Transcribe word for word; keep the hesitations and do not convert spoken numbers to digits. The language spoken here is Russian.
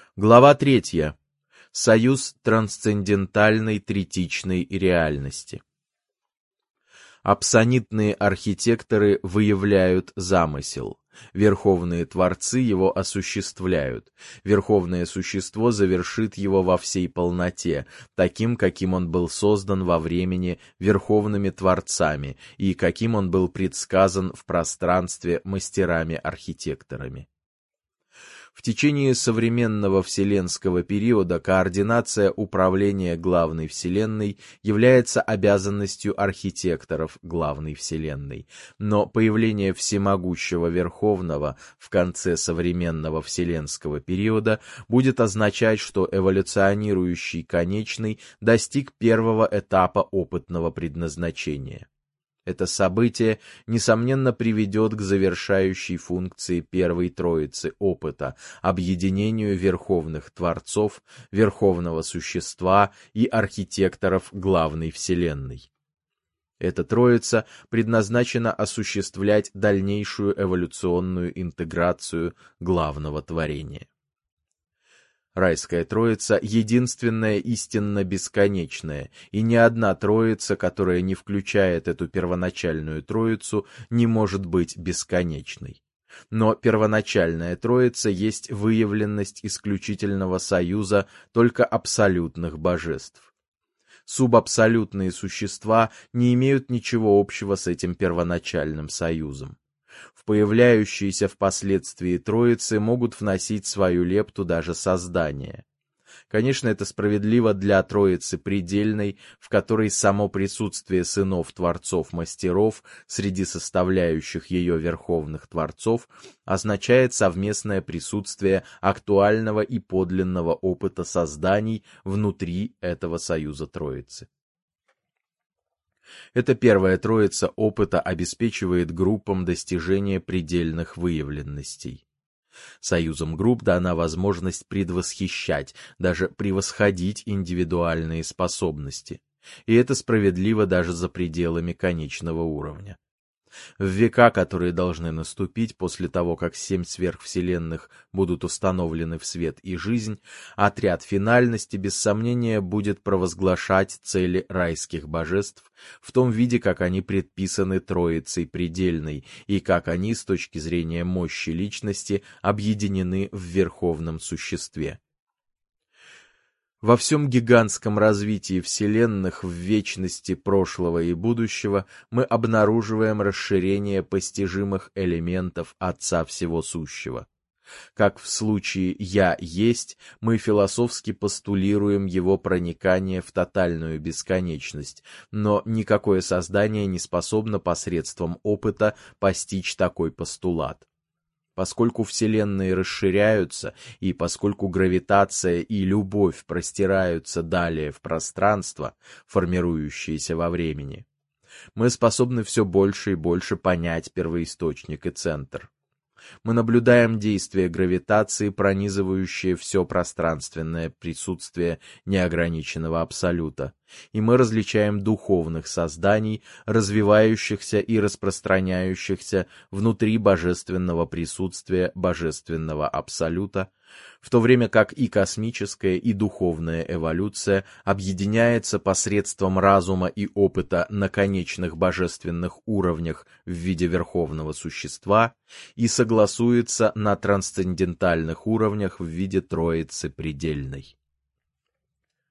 Глава третья. Союз трансцендентальной третичной реальности. Апсонитные архитекторы выявляют замысел. Верховные творцы его осуществляют. Верховное существо завершит его во всей полноте, таким, каким он был создан во времени верховными творцами и каким он был предсказан в пространстве мастерами-архитекторами. В течение современного вселенского периода координация управления главной вселенной является обязанностью архитекторов главной вселенной, но появление всемогущего Верховного в конце современного вселенского периода будет означать, что эволюционирующий Конечный достиг первого этапа опытного предназначения. Это событие, несомненно, приведет к завершающей функции первой троицы опыта, объединению верховных творцов, верховного существа и архитекторов главной вселенной. Эта троица предназначена осуществлять дальнейшую эволюционную интеграцию главного творения. Райская Троица — единственная истинно бесконечная, и ни одна Троица, которая не включает эту первоначальную Троицу, не может быть бесконечной. Но первоначальная Троица есть выявленность исключительного союза только абсолютных божеств. Субабсолютные существа не имеют ничего общего с этим первоначальным союзом. В появляющиеся впоследствии троицы могут вносить свою лепту даже создания. Конечно, это справедливо для троицы предельной, в которой само присутствие сынов творцов-мастеров среди составляющих ее верховных творцов означает совместное присутствие актуального и подлинного опыта созданий внутри этого союза троицы. Эта первая троица опыта обеспечивает группам достижение предельных выявленностей. Союзом групп дана возможность предвосхищать, даже превосходить индивидуальные способности. И это справедливо даже за пределами конечного уровня. В века, которые должны наступить после того, как семь сверхвселенных будут установлены в свет и жизнь, отряд финальности без сомнения будет провозглашать цели райских божеств в том виде, как они предписаны Троицей Предельной и как они с точки зрения мощи личности объединены в Верховном Существе. Во всем гигантском развитии вселенных в вечности прошлого и будущего мы обнаруживаем расширение постижимых элементов Отца Всего Сущего. Как в случае «Я есть», мы философски постулируем его проникание в тотальную бесконечность, но никакое создание не способно посредством опыта постичь такой постулат. Поскольку вселенные расширяются, и поскольку гравитация и любовь простираются далее в пространство, формирующееся во времени, мы способны все больше и больше понять первоисточник и центр. Мы наблюдаем действие гравитации, пронизывающее все пространственное присутствие неограниченного абсолюта, и мы различаем духовных созданий, развивающихся и распространяющихся внутри божественного присутствия божественного абсолюта, в то время как и космическая, и духовная эволюция объединяется посредством разума и опыта на конечных божественных уровнях в виде верховного существа и согласуется на трансцендентальных уровнях в виде Троицы Предельной.